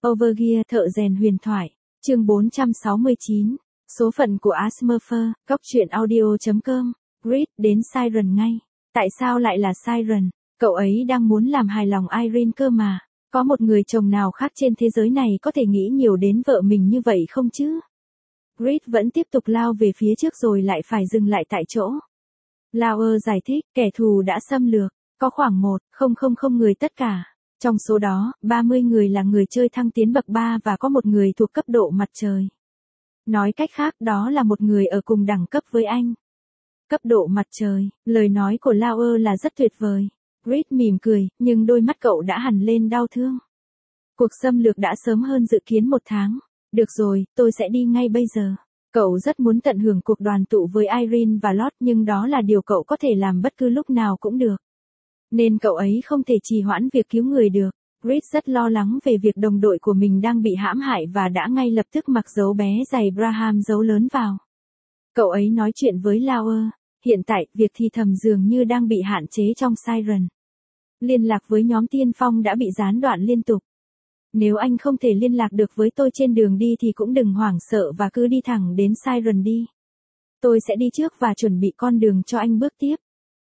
Overgear thợ rèn huyền thoại, chương 469, số phận của Asmurfer, góc truyện audio.com, Grid đến Siren ngay. Tại sao lại là Siren? Cậu ấy đang muốn làm hài lòng Irene cơ mà. Có một người chồng nào khác trên thế giới này có thể nghĩ nhiều đến vợ mình như vậy không chứ? Grid vẫn tiếp tục lao về phía trước rồi lại phải dừng lại tại chỗ. Lauer giải thích, kẻ thù đã xâm lược, có khoảng 1,000 người tất cả. Trong số đó, 30 người là người chơi thăng tiến bậc 3 và có một người thuộc cấp độ mặt trời. Nói cách khác đó là một người ở cùng đẳng cấp với anh. Cấp độ mặt trời, lời nói của Lauer là rất tuyệt vời. Grid mỉm cười, nhưng đôi mắt cậu đã hằn lên đau thương. Cuộc xâm lược đã sớm hơn dự kiến 1 tháng. Được rồi, tôi sẽ đi ngay bây giờ. Cậu rất muốn tận hưởng cuộc đoàn tụ với Irene và Lord nhưng đó là điều cậu có thể làm bất cứ lúc nào cũng được. Nên cậu ấy không thể trì hoãn việc cứu người được. Grid rất lo lắng về việc đồng đội của mình đang bị hãm hại và đã ngay lập tức mặc dấu bé giày Braham dấu lớn vào. Cậu ấy nói chuyện với Lauer. Hiện tại, việc thì thầm dường như đang bị hạn chế trong Siren. Liên lạc với nhóm tiên phong đã bị gián đoạn liên tục. Nếu anh không thể liên lạc được với tôi trên đường đi thì cũng đừng hoảng sợ và cứ đi thẳng đến Siren đi. Tôi sẽ đi trước và chuẩn bị con đường cho anh bước tiếp.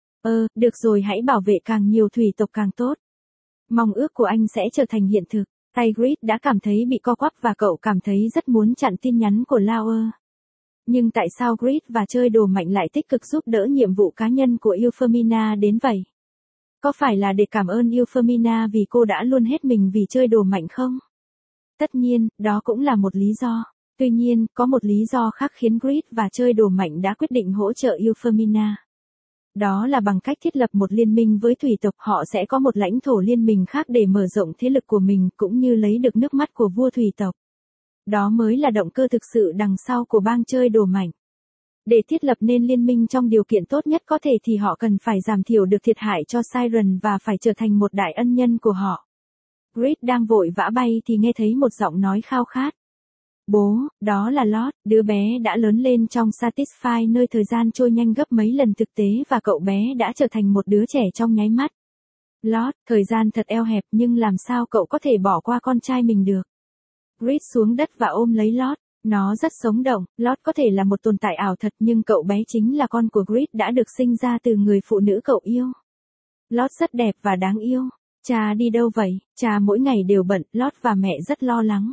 Được rồi, hãy bảo vệ càng nhiều thủy tộc càng tốt. Mong ước của anh sẽ trở thành hiện thực. Tay Grid đã cảm thấy bị co quắp và cậu cảm thấy rất muốn chặn tin nhắn của Lauer. Nhưng tại sao Grid và chơi đồ mạnh lại tích cực giúp đỡ nhiệm vụ cá nhân của Euphemina đến vậy? Có phải là để cảm ơn Euphemina vì cô đã luôn hết mình vì chơi đồ mạnh không? Tất nhiên, đó cũng là một lý do. Tuy nhiên, có một lý do khác khiến Grid và chơi đồ mạnh đã quyết định hỗ trợ Euphemina. Đó là bằng cách thiết lập một liên minh với thủy tộc, họ sẽ có một lãnh thổ liên minh khác để mở rộng thế lực của mình cũng như lấy được nước mắt của vua thủy tộc. Đó mới là động cơ thực sự đằng sau của bang chơi đồ mạnh. Để thiết lập nên liên minh trong điều kiện tốt nhất có thể thì họ cần phải giảm thiểu được thiệt hại cho Siren và phải trở thành một đại ân nhân của họ. Grid đang vội vã bay thì nghe thấy một giọng nói khao khát. Bố, đó là Lord, đứa bé đã lớn lên trong Satisfy nơi thời gian trôi nhanh gấp mấy lần thực tế và cậu bé đã trở thành một đứa trẻ trong nháy mắt. Lord, thời gian thật eo hẹp nhưng làm sao cậu có thể bỏ qua con trai mình được? Grid xuống đất và ôm lấy Lord. Nó rất sống động, Lord có thể là một tồn tại ảo thật nhưng cậu bé chính là con của Grid đã được sinh ra từ người phụ nữ cậu yêu. Lord rất đẹp và đáng yêu. Cha đi đâu vậy? Cha mỗi ngày đều bận, Lord và mẹ rất lo lắng.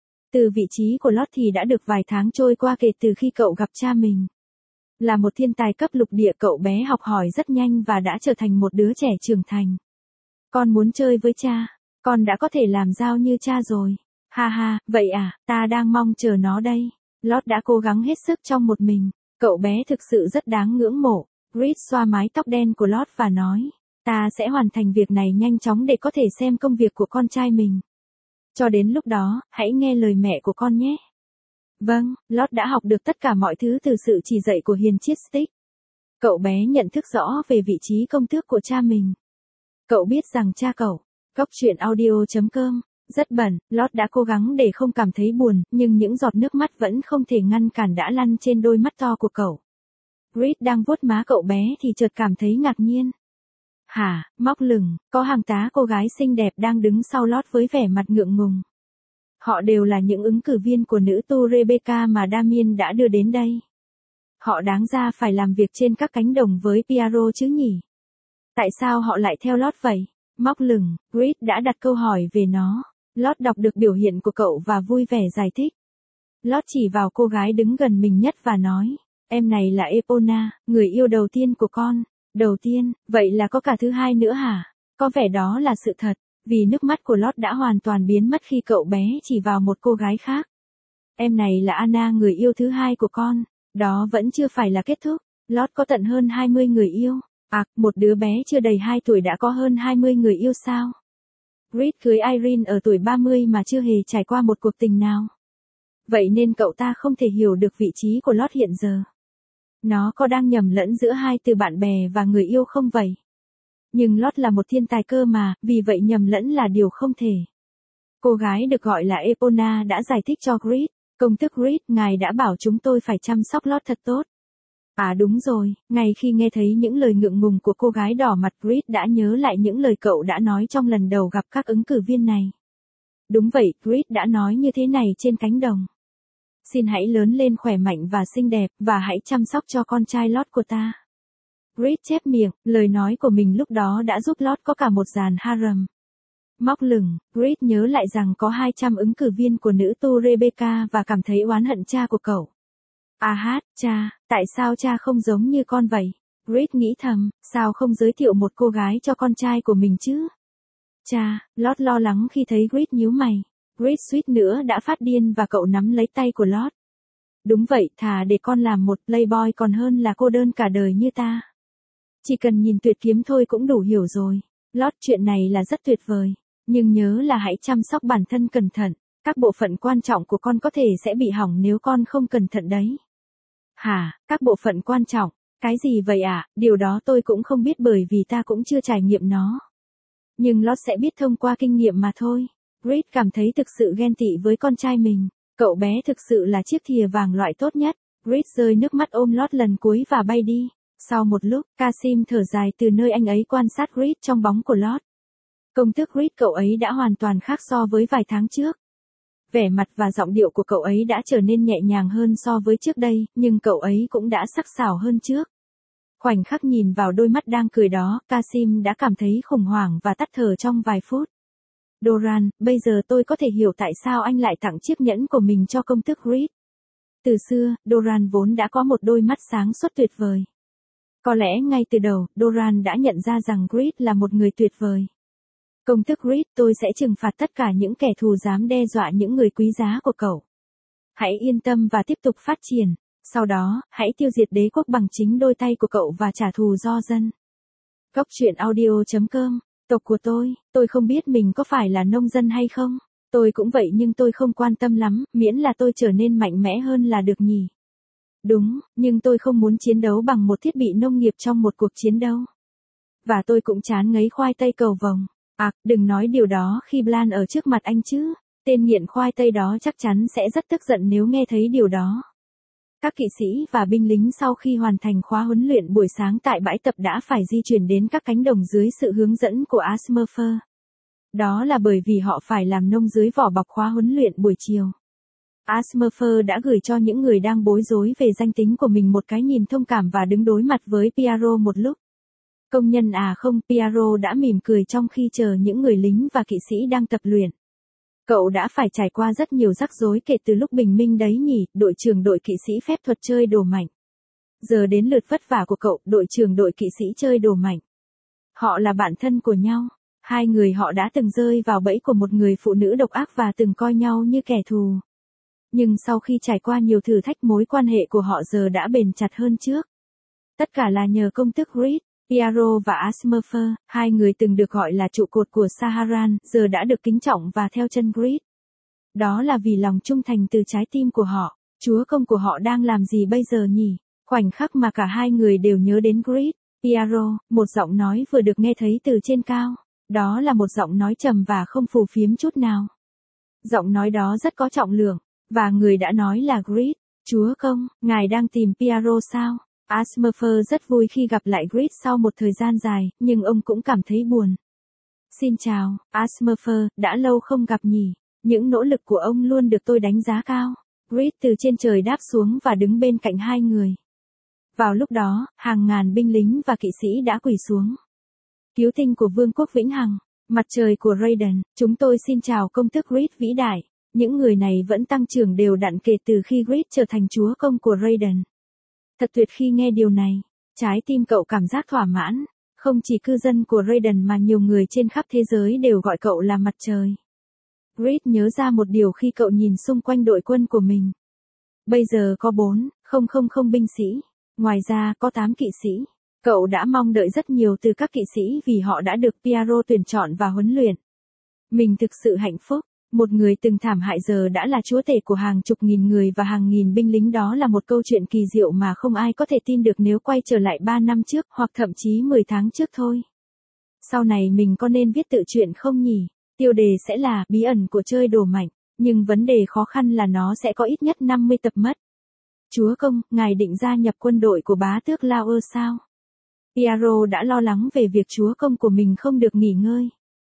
Từ vị trí của Lord thì đã được vài tháng trôi qua kể từ khi cậu gặp cha mình. Là một thiên tài cấp lục địa, cậu bé học hỏi rất nhanh và đã trở thành một đứa trẻ trưởng thành. Con muốn chơi với cha. Con đã có thể làm dao như cha rồi. Ha ha, vậy à, ta đang mong chờ nó đây. Lord đã cố gắng hết sức trong một mình. Cậu bé thực sự rất đáng ngưỡng mộ. Grid xoa mái tóc đen của Lord và nói, ta sẽ hoàn thành việc này nhanh chóng để có thể xem công việc của con trai mình. Cho đến lúc đó, hãy nghe lời mẹ của con nhé. Vâng, Lord đã học được tất cả mọi thứ từ sự chỉ dạy của hiền triết Stick. Cậu bé nhận thức rõ về vị trí công tước của cha mình. Cậu biết rằng cha cậu, góc truyện audio.com, rất bận. Lord đã cố gắng để không cảm thấy buồn, nhưng những giọt nước mắt vẫn không thể ngăn cản đã lăn trên đôi mắt to của cậu. Grid đang vuốt má cậu bé thì chợt cảm thấy ngạc nhiên. Hả, móc lửng, có hàng tá cô gái xinh đẹp đang đứng sau Lord với vẻ mặt ngượng ngùng. Họ đều là những ứng cử viên của nữ tu Rebecca mà Damien đã đưa đến đây. Họ đáng ra phải làm việc trên các cánh đồng với Piero chứ nhỉ? Tại sao họ lại theo Lord vậy? Móc lửng, Grid đã đặt câu hỏi về nó. Lord đọc được biểu hiện của cậu và vui vẻ giải thích. Lord chỉ vào cô gái đứng gần mình nhất và nói, em này là Epona, người yêu đầu tiên của con. Đầu tiên, vậy là có cả thứ hai nữa hả? Có vẻ đó là sự thật, vì nước mắt của Lord đã hoàn toàn biến mất khi cậu bé chỉ vào một cô gái khác. Em này là Anna, người yêu thứ hai của con. Đó vẫn chưa phải là kết thúc. Lord có tận hơn 20 người yêu. Một đứa bé chưa đầy 2 tuổi đã có hơn 20 người yêu sao? Grid cưới Irene ở tuổi 30 mà chưa hề trải qua một cuộc tình nào. Vậy nên cậu ta không thể hiểu được vị trí của Lord hiện giờ. Nó có đang nhầm lẫn giữa hai từ bạn bè và người yêu không vậy? Nhưng Lord là một thiên tài cơ mà, vì vậy nhầm lẫn là điều không thể. Cô gái được gọi là Epona đã giải thích cho Grid. Công tước Grid, ngài đã bảo chúng tôi phải chăm sóc Lord thật tốt. Đúng rồi, ngay khi nghe thấy những lời ngượng ngùng của cô gái đỏ mặt, Grid đã nhớ lại những lời cậu đã nói trong lần đầu gặp các ứng cử viên này. Đúng vậy, Grid đã nói như thế này trên cánh đồng. Xin hãy lớn lên khỏe mạnh và xinh đẹp, và hãy chăm sóc cho con trai Lót của ta. Grid chép miệng, lời nói của mình lúc đó đã giúp Lót có cả một dàn harem. Móc lửng, Grid nhớ lại rằng có 200 ứng cử viên của nữ tu Rebecca và cảm thấy oán hận cha của cậu. Cha, tại sao cha không giống như con vậy? Grid nghĩ thầm, sao không giới thiệu một cô gái cho con trai của mình chứ? Cha, Lót lo lắng khi thấy Grid nhíu mày. Grid suýt nữa đã phát điên và cậu nắm lấy tay của Lót. Đúng vậy, thà để con làm một playboy còn hơn là cô đơn cả đời như ta. Chỉ cần nhìn tuyệt kiếm thôi cũng đủ hiểu rồi. Lót, chuyện này là rất tuyệt vời. Nhưng nhớ là hãy chăm sóc bản thân cẩn thận. Các bộ phận quan trọng của con có thể sẽ bị hỏng nếu con không cẩn thận đấy. Hả, các bộ phận quan trọng? Cái gì vậy ạ? Điều đó tôi cũng không biết bởi vì ta cũng chưa trải nghiệm nó. Nhưng Lót sẽ biết thông qua kinh nghiệm mà thôi. Grid cảm thấy thực sự ghen tị với con trai mình. Cậu bé thực sự là chiếc thìa vàng loại tốt nhất. Grid rơi nước mắt ôm Lót lần cuối và bay đi. Sau một lúc, Kasim thở dài từ nơi anh ấy quan sát Grid trong bóng của Lót. Công thức Grid cậu ấy đã hoàn toàn khác so với vài tháng trước. Vẻ mặt và giọng điệu của cậu ấy đã trở nên nhẹ nhàng hơn so với trước đây, nhưng cậu ấy cũng đã sắc sảo hơn trước. Khoảnh khắc nhìn vào đôi mắt đang cười đó, Kasim đã cảm thấy khủng hoảng và tắt thở trong vài phút. Doran, bây giờ tôi có thể hiểu tại sao anh lại tặng chiếc nhẫn của mình cho công tước Grid. Từ xưa, Doran vốn đã có một đôi mắt sáng suốt tuyệt vời. Có lẽ ngay từ đầu, Doran đã nhận ra rằng Grid là một người tuyệt vời. Công tước Grid, tôi sẽ trừng phạt tất cả những kẻ thù dám đe dọa những người quý giá của cậu. Hãy yên tâm và tiếp tục phát triển. Sau đó, hãy tiêu diệt đế quốc bằng chính đôi tay của cậu và trả thù do dân. Góc truyện audio.com. Tộc của tôi không biết mình có phải là nông dân hay không. Tôi cũng vậy nhưng tôi không quan tâm lắm, miễn là tôi trở nên mạnh mẽ hơn là được nhỉ. Đúng, nhưng tôi không muốn chiến đấu bằng một thiết bị nông nghiệp trong một cuộc chiến đấu. Và tôi cũng chán ngấy khoai tây cầu vồng. Đừng nói điều đó khi Blan ở trước mặt anh chứ. Tên nghiện khoai tây đó chắc chắn sẽ rất tức giận nếu nghe thấy điều đó. Các kỵ sĩ và binh lính sau khi hoàn thành khóa huấn luyện buổi sáng tại bãi tập đã phải di chuyển đến các cánh đồng dưới sự hướng dẫn của Asmerfer. Đó là bởi vì họ phải làm nông dưới vỏ bọc khóa huấn luyện buổi chiều. Asmerfer đã gửi cho những người đang bối rối về danh tính của mình một cái nhìn thông cảm và đứng đối mặt với Piero một lúc. Công nhân không, Piero đã mỉm cười trong khi chờ những người lính và kỵ sĩ đang tập luyện. Cậu đã phải trải qua rất nhiều rắc rối kể từ lúc bình minh đấy nhỉ, đội trưởng đội kỵ sĩ phép thuật chơi đồ mạnh. Giờ đến lượt vất vả của cậu, đội trưởng đội kỵ sĩ chơi đồ mạnh. Họ là bạn thân của nhau. Hai người họ đã từng rơi vào bẫy của một người phụ nữ độc ác và từng coi nhau như kẻ thù. Nhưng sau khi trải qua nhiều thử thách, mối quan hệ của họ giờ đã bền chặt hơn trước. Tất cả là nhờ công tước Grid. Piero và Asmerfer, hai người từng được gọi là trụ cột của Saharan, giờ đã được kính trọng và theo chân Grid. Đó là vì lòng trung thành từ trái tim của họ. Chúa công của họ đang làm gì bây giờ nhỉ? Khoảnh khắc mà cả hai người đều nhớ đến Grid. Piero, một giọng nói vừa được nghe thấy từ trên cao. Đó là một giọng nói trầm và không phù phiếm chút nào. Giọng nói đó rất có trọng lượng, và người đã nói là Grid. Chúa công, ngài đang tìm Piero sao? Asmerfer rất vui khi gặp lại Grid sau một thời gian dài, nhưng ông cũng cảm thấy buồn. Xin chào, Asmerfer, đã lâu không gặp nhỉ. Những nỗ lực của ông luôn được tôi đánh giá cao. Grid từ trên trời đáp xuống và đứng bên cạnh hai người. Vào lúc đó, hàng ngàn binh lính và kỵ sĩ đã quỳ xuống. Cứu tinh của Vương quốc Vĩnh Hằng, mặt trời của Raiden, chúng tôi xin chào công tước Grid vĩ đại. Những người này vẫn tăng trưởng đều đặn kể từ khi Grid trở thành chúa công của Raiden. Thật tuyệt khi nghe điều này. Trái tim cậu cảm giác thỏa mãn. Không chỉ cư dân của Raiden mà nhiều người trên khắp thế giới đều gọi cậu là mặt trời. Grid nhớ ra một điều khi cậu nhìn xung quanh đội quân của mình. Bây giờ có 4,000 binh sĩ. Ngoài ra có 8 kỵ sĩ. Cậu đã mong đợi rất nhiều từ các kỵ sĩ vì họ đã được Piero tuyển chọn và huấn luyện. Mình thực sự hạnh phúc. Một người từng thảm hại giờ đã là chúa tể của hàng chục nghìn người và hàng nghìn binh lính, đó là một câu chuyện kỳ diệu mà không ai có thể tin được nếu quay trở lại 3 năm trước hoặc thậm chí 10 tháng trước thôi. Sau này mình có nên viết tự truyện không nhỉ? Tiêu đề sẽ là bí ẩn của chơi đồ mạnh, nhưng vấn đề khó khăn là nó sẽ có ít nhất 50 tập mất. Chúa công, ngài định gia nhập quân đội của bá tước Lauer sao? Piero đã lo lắng về việc chúa công của mình không được nghỉ ngơi.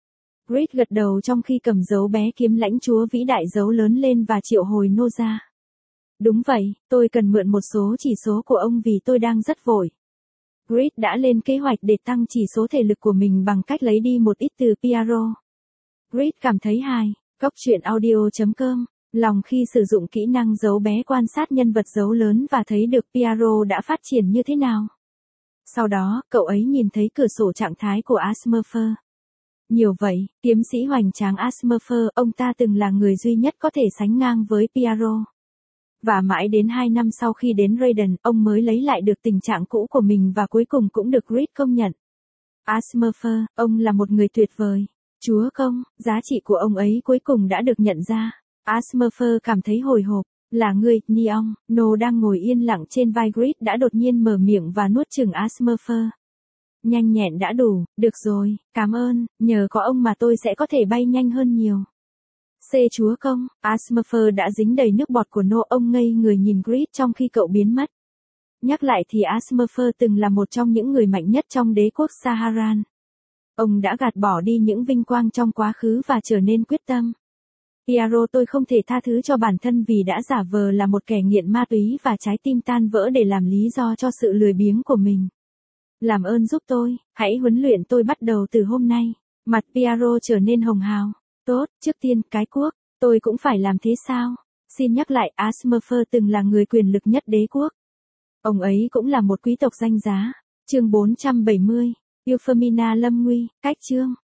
Reed gật đầu trong khi cầm dấu bé kiếm lãnh chúa vĩ đại dấu lớn lên và triệu hồi nô ra. Đúng vậy, tôi cần mượn một số chỉ số của ông vì tôi đang rất vội. Reed đã lên kế hoạch để tăng chỉ số thể lực của mình bằng cách lấy đi một ít từ Piaro. Reed cảm thấy hài, Cốc truyện audio.com, lòng khi sử dụng kỹ năng dấu bé quan sát nhân vật dấu lớn và thấy được Piaro đã phát triển như thế nào. Sau đó, cậu ấy nhìn thấy cửa sổ trạng thái của Asmurfer. Nhiều vậy, kiếm sĩ hoành tráng Asmurfer, ông ta từng là người duy nhất có thể sánh ngang với Piaro. Và mãi đến 2 năm sau khi đến Raiden, ông mới lấy lại được tình trạng cũ của mình và cuối cùng cũng được Reed công nhận. Asmurfer, ông là một người tuyệt vời. Chúa công, giá trị của ông ấy cuối cùng đã được nhận ra. Asmurfer cảm thấy hồi hộp. Là người, Neon, No đang ngồi yên lặng trên vai Reed đã đột nhiên mở miệng và nuốt chửng Asmurfer. Nhanh nhẹn đã đủ, được rồi, cảm ơn, nhờ có ông mà tôi sẽ có thể bay nhanh hơn nhiều. Chúa công, Asmurfer đã dính đầy nước bọt của No, ông ngây người nhìn Reed trong khi cậu biến mất. Nhắc lại thì Asmurfer từng là một trong những người mạnh nhất trong đế quốc Saharan. Ông đã gạt bỏ đi những vinh quang trong quá khứ và trở nên quyết tâm. Piaro, tôi không thể tha thứ cho bản thân vì đã giả vờ là một kẻ nghiện ma túy và trái tim tan vỡ để làm lý do cho sự lười biếng của mình. Làm ơn giúp tôi, hãy huấn luyện tôi bắt đầu từ hôm nay. Mặt Piaro trở nên hồng hào. Tốt, trước tiên, cái cuốc, tôi cũng phải làm thế sao? Xin nhắc lại, Asmurfer từng là người quyền lực nhất đế quốc. Ông ấy cũng là một quý tộc danh giá. Chương 470, Euphemina lâm nguy, cách chương.